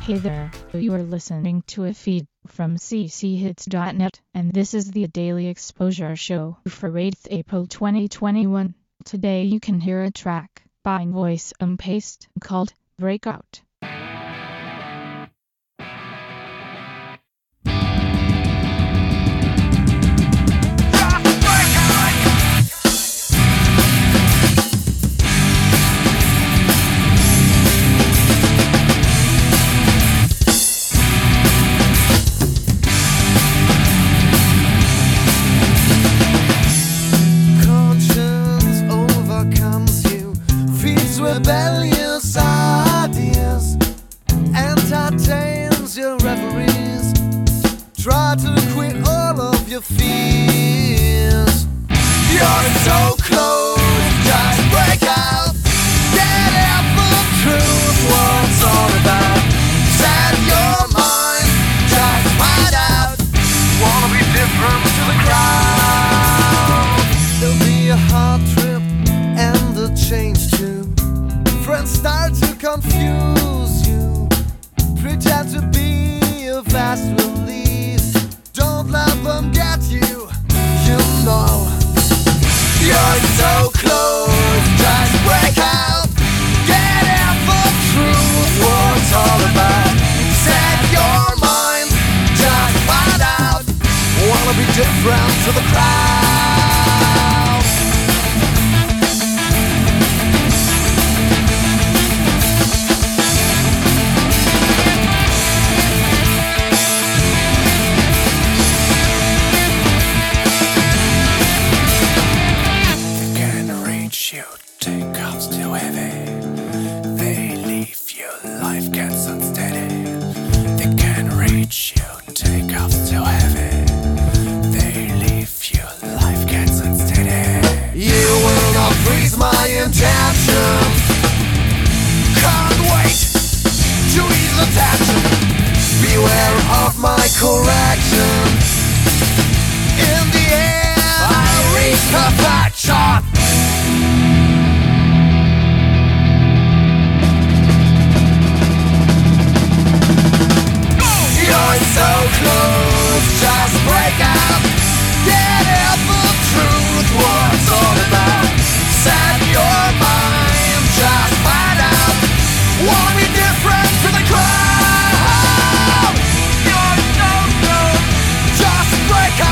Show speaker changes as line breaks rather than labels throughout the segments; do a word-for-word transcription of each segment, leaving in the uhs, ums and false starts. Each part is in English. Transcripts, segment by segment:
Hey there, you are listening to a feed from c c hits dot net, and this is the Daily Exposure Show for eighth April twenty twenty-one. Today you can hear a track by Voice and Paste called Breakout.
Rebellious ideas entertains your reveries. Try to quit all of your fears. You're so close, just break out. Get out the truth, what it's all about. Set your mind, just find out. Wanna be different to the crowd. There'll be a hard trip and a change too. Friends start to confuse you. Pretend to be a fast relief. Don't let them get you. You know you're so close. Just break out. Get out the truth. What it's all about. Set your mind. Just find out. Wanna be different to the crowd.
You take ups too heavy. They leave you, life gets unsteady. They can reach you, take ups too heavy. They leave you, life gets unsteady.
You will not freeze my intention. Can't wait to ease the tension. Beware of my correction. In the end, I'll reach perfection. So close, just break out. Get out the truth, what it's all about. Set your mind, just find out. Wanna be different to the crowd. You're so close, just break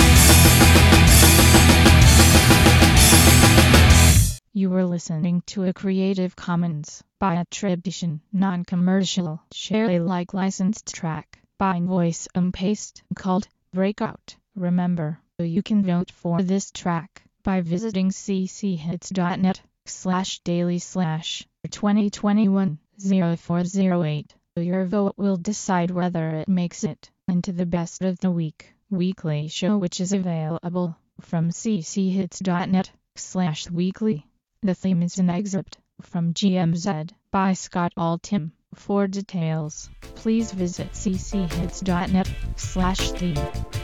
out.
You were listening to a Creative Commons by attribution, non-commercial, share Alike licensed track by Voice and Paste called Breakout. Remember, you can vote for this track by visiting c c hits dot net slash daily slash twenty twenty-one oh four oh eight. Your vote will decide whether it makes it into the Best of the Week weekly show, which is available from c c hits dot net slash weekly. The theme is an excerpt from G M Z by Scott Altham. For details, please visit c c hits dot net slash theme.